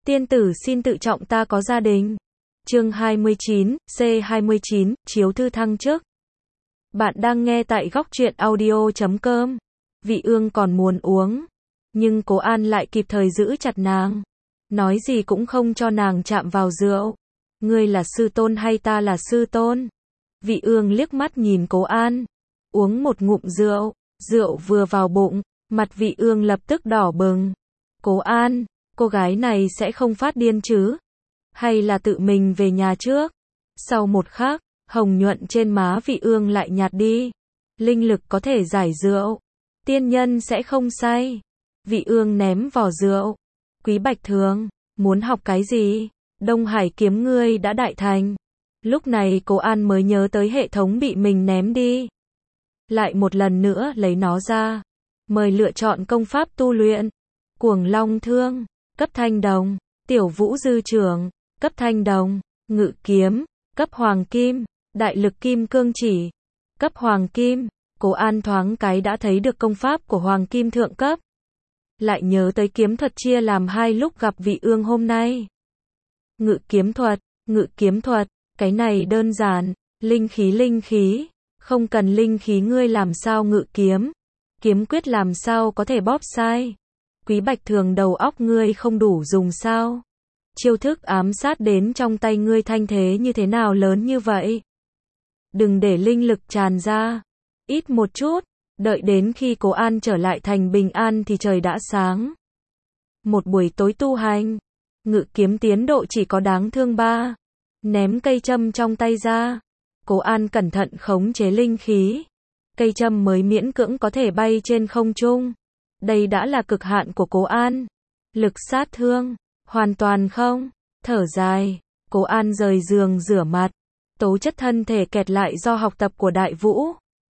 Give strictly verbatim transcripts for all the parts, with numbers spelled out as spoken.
Tiên tử xin tự trọng ta có gia đình. Chương hai mươi chín, C hai mươi chín, chiếu thư thăng chức. Bạn đang nghe tại góc truyện audio chấm com. Vị Ương còn muốn uống, nhưng Cố An lại kịp thời giữ chặt nàng, nói gì cũng không cho nàng chạm vào rượu. Ngươi là sư tôn hay ta là sư tôn? Vị Ương liếc mắt nhìn Cố An, uống một ngụm rượu, rượu vừa vào bụng, mặt Vị Ương lập tức đỏ bừng. Cố An, cô gái này sẽ không phát điên chứ? Hay là tự mình về nhà trước? Sau một khắc, hồng nhuận trên má Vị Ương lại nhạt đi. Linh lực có thể giải rượu, tiên nhân sẽ không say. Vị Ương ném vỏ rượu. Quý Bạch Thường, muốn học cái gì? Đông Hải kiếm ngươi đã đại thành. Lúc này Cố An mới nhớ tới hệ thống bị mình ném đi. Lại một lần nữa lấy nó ra. Mời lựa chọn công pháp tu luyện. Cuồng Long Thương, cấp thanh đồng. Tiểu Vũ Dư Trưởng, cấp thanh đồng. Ngự kiếm, cấp hoàng kim. Đại lực kim cương chỉ, cấp hoàng kim. Cố An thoáng cái đã thấy được công pháp của hoàng kim thượng cấp. Lại nhớ tới kiếm thuật chia làm hai lúc gặp Vị Ương hôm nay. Ngự kiếm thuật, ngự kiếm thuật, cái này đơn giản, linh khí linh khí, không cần linh khí ngươi làm sao ngự kiếm, kiếm quyết làm sao có thể bóp sai. Quý Bạch Thường, đầu óc ngươi không đủ dùng sao? Chiêu thức ám sát đến trong tay ngươi thanh thế như thế nào lớn như vậy? Đừng để linh lực tràn ra, ít một chút, đợi đến khi Cố An trở lại thành bình an thì trời đã sáng. Một buổi tối tu hành, ngự kiếm tiến độ chỉ có đáng thương ba. Ném cây châm trong tay ra, Cố An cẩn thận khống chế linh khí. Cây châm mới miễn cưỡng có thể bay trên không trung. Đây đã là cực hạn của Cố An. Lực sát thương, hoàn toàn không. Thở dài, Cố An rời giường rửa mặt. Tố chất thân thể kẹt lại do học tập của Đại Vũ.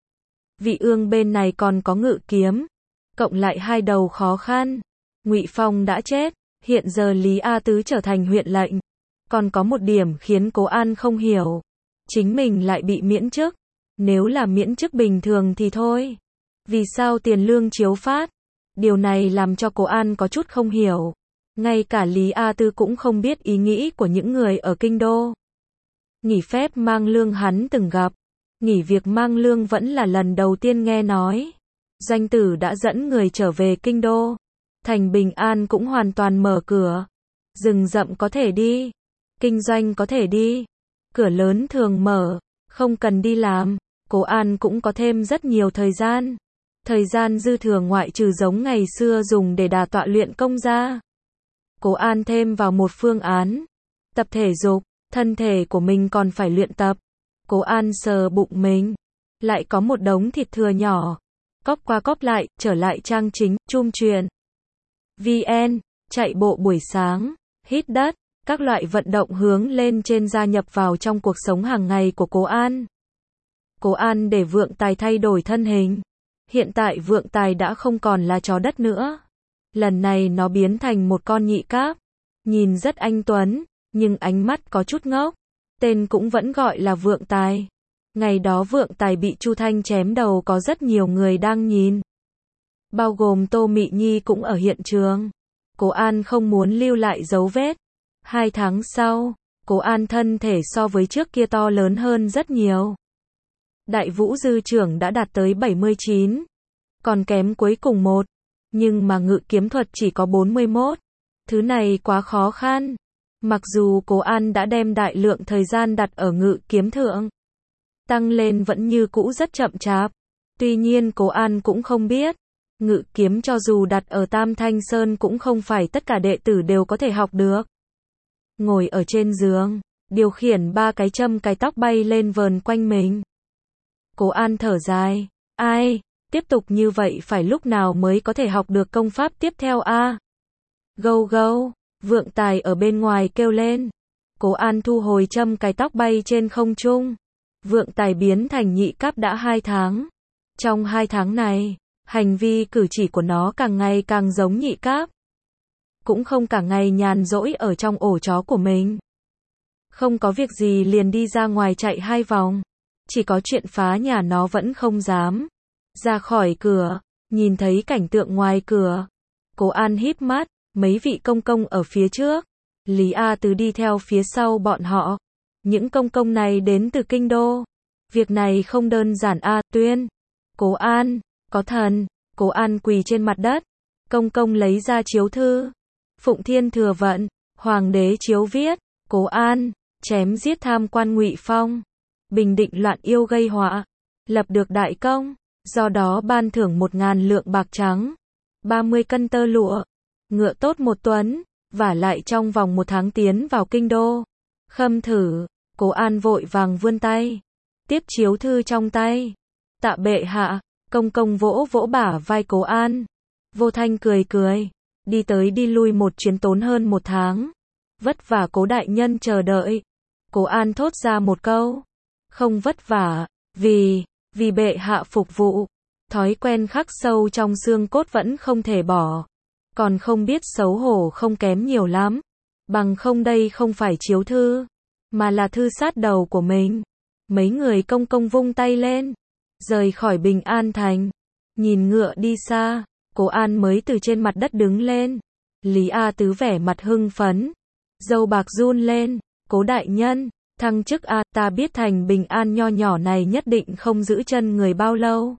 Vị Ương bên này còn có ngự kiếm, cộng lại hai đầu khó khăn. Ngụy Phong đã chết, hiện giờ Lý A Tứ trở thành huyện lệnh. Còn có một điểm khiến Cố An không hiểu, chính mình lại bị miễn chức. Nếu là miễn chức bình thường thì thôi, vì sao tiền lương chiếu phát? Điều này làm cho Cố An có chút không hiểu. Ngay cả Lý A Tứ cũng không biết ý nghĩ của những người ở kinh đô. Nghỉ phép mang lương hắn từng gặp, nghỉ việc mang lương vẫn là lần đầu tiên nghe nói. Doanh tử đã dẫn người trở về kinh đô, thành bình an cũng hoàn toàn mở cửa. Rừng rậm có thể đi, kinh doanh có thể đi, cửa lớn thường mở, không cần đi làm. Cố An cũng có thêm rất nhiều thời gian. Thời gian dư thừa ngoại trừ giống ngày xưa dùng để đả tọa luyện công ra. Cố An thêm vào một phương án, tập thể dục. Thân thể của mình còn phải luyện tập. Cố An sờ bụng mình, lại có một đống thịt thừa nhỏ. Cóp qua cóp lại, trở lại trang chính, chum truyền. vê en, chạy bộ buổi sáng, hít đất, các loại vận động hướng lên trên gia nhập vào trong cuộc sống hàng ngày của Cố An. Cố An để Vượng Tài thay đổi thân hình. Hiện tại Vượng Tài đã không còn là chó đất nữa. Lần này nó biến thành một con nhị cáp. Nhìn rất anh tuấn, nhưng ánh mắt có chút ngốc. Tên cũng vẫn gọi là Vượng Tài. Ngày đó Vượng Tài bị Chu Thanh chém đầu có rất nhiều người đang nhìn. Bao gồm Tô Mị Nhi cũng ở hiện trường. Cố An không muốn lưu lại dấu vết. Hai tháng sau, Cố An thân thể so với trước kia to lớn hơn rất nhiều. Đại Vũ Dư Trưởng đã đạt tới bảy mươi chín. Còn kém cuối cùng một. Nhưng mà ngự kiếm thuật chỉ có bốn mươi mốt. Thứ này quá khó khăn. Mặc dù Cố An đã đem đại lượng thời gian đặt ở ngự kiếm thượng, tăng lên vẫn như cũ rất chậm chạp. Tuy nhiên Cố An cũng không biết, ngự kiếm cho dù đặt ở Tam Thanh Sơn cũng không phải tất cả đệ tử đều có thể học được. Ngồi ở trên giường, điều khiển ba cái châm cái tóc bay lên vờn quanh mình. Cố An thở dài, ai, tiếp tục như vậy phải lúc nào mới có thể học được công pháp tiếp theo a? Gâu gâu. Vượng Tài ở bên ngoài kêu lên. Cố An thu hồi châm cài tóc bay trên không trung. Vượng Tài biến thành nhị cáp đã hai tháng. Trong hai tháng này, hành vi cử chỉ của nó càng ngày càng giống nhị cáp. Cũng không cả ngày nhàn rỗi ở trong ổ chó của mình. Không có việc gì liền đi ra ngoài chạy hai vòng. Chỉ có chuyện phá nhà nó vẫn không dám. Ra khỏi cửa, nhìn thấy cảnh tượng ngoài cửa. Cố An híp mắt. Mấy vị công công ở phía trước, Lý A Tứ đi theo phía sau bọn họ. Những công công này đến từ kinh đô. Việc này không đơn giản a, tuyên. Cố An, có thần. Cố An quỳ trên mặt đất. Công công lấy ra chiếu thư. Phụng Thiên Thừa Vận, Hoàng đế chiếu viết, Cố An, chém giết tham quan Ngụy Phong. Bình định loạn yêu gây họa. Lập được đại công. Do đó ban thưởng một ngàn lượng bạc trắng. ba mươi cân tơ lụa. Ngựa tốt một tuấn. Vả lại trong vòng một tháng tiến vào kinh đô. Khâm thử. Cố An vội vàng vươn tay. Tiếp chiếu thư trong tay. Tạ bệ hạ. Công công vỗ vỗ bả vai Cố An. Vô Thanh cười cười. Đi tới đi lui một chuyến tốn hơn một tháng. Vất vả Cố đại nhân chờ đợi. Cố An thốt ra một câu. Không vất vả. Vì, vì bệ hạ phục vụ. Thói quen khắc sâu trong xương cốt vẫn không thể bỏ. Còn không biết xấu hổ không kém nhiều lắm. Bằng không đây không phải chiếu thư. Mà là thư sát đầu của mình. Mấy người công công vung tay lên. Rời khỏi Bình An Thành. Nhìn ngựa đi xa. Cố An mới từ trên mặt đất đứng lên. Lý A Tứ vẻ mặt hưng phấn. Dâu bạc run lên. Cố đại nhân, thăng chức a, ta biết thành Bình An nho nhỏ này nhất định không giữ chân người bao lâu.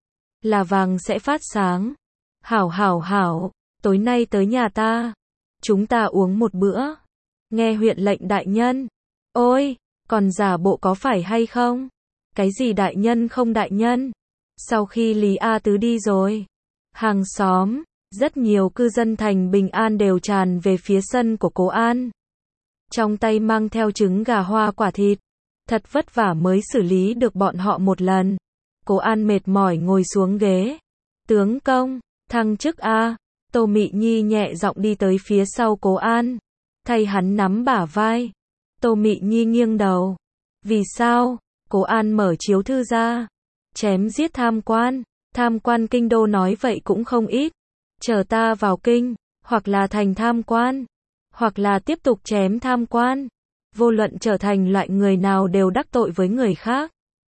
Là vàng sẽ phát sáng. Hảo hảo hảo, tối nay tới nhà ta. Chúng ta uống một bữa. Nghe huyện lệnh đại nhân. Ôi, còn giả bộ có phải hay không? Cái gì đại nhân không đại nhân? Sau khi Lý A Tứ đi rồi, hàng xóm, rất nhiều cư dân thành Bình An đều tràn về phía sân của Cố An. Trong tay mang theo trứng gà hoa quả thịt. Thật vất vả mới xử lý được bọn họ một lần. Cố An mệt mỏi ngồi xuống ghế. Tướng công, thăng chức a. Tô Mị Nhi nhẹ giọng đi tới phía sau Cố An. Thay hắn nắm bả vai. Tô Mị Nhi nghiêng đầu. Vì sao? Cố An mở chiếu thư ra. Chém giết tham quan. Tham quan kinh đô nói vậy cũng không ít. Chờ ta vào kinh. Hoặc là thành tham quan. Hoặc là tiếp tục chém tham quan. Vô luận trở thành loại người nào đều đắc tội với người khác.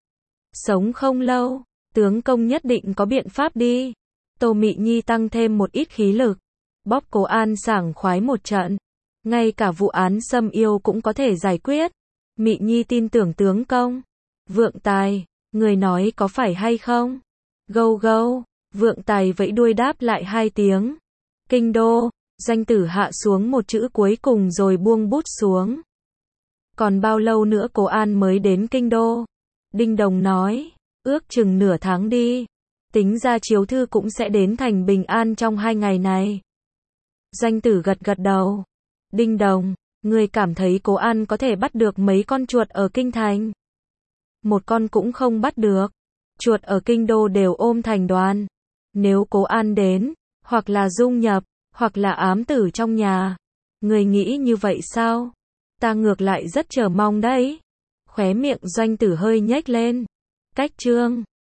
Sống không lâu. Tướng công nhất định có biện pháp đi. Tô Mị Nhi tăng thêm một ít khí lực. Bóp Cố An sảng khoái một trận. Ngay cả vụ án xâm yêu cũng có thể giải quyết. Mị Nhi tin tưởng tướng công. Vượng Tài, người nói có phải hay không? Gâu gâu, Vượng Tài vẫy đuôi đáp lại hai tiếng. Kinh đô, Doanh Tử hạ xuống một chữ cuối cùng rồi buông bút xuống. Còn bao lâu nữa Cố An mới đến kinh đô? Đinh Đồng nói, ước chừng nửa tháng đi. Tính ra chiếu thư cũng sẽ đến thành Bình An trong hai ngày này. Doanh Tử gật gật đầu. Đinh Đồng, người cảm thấy Cố An có thể bắt được mấy con chuột ở kinh thành? Một con cũng không bắt được. Chuột ở kinh đô đều ôm thành đoàn. Nếu Cố An đến, hoặc là dung nhập, hoặc là ám tử trong nhà. Người nghĩ như vậy sao? Ta ngược lại rất chờ mong đấy. Khóe miệng Doanh Tử hơi nhếch lên. Cách chương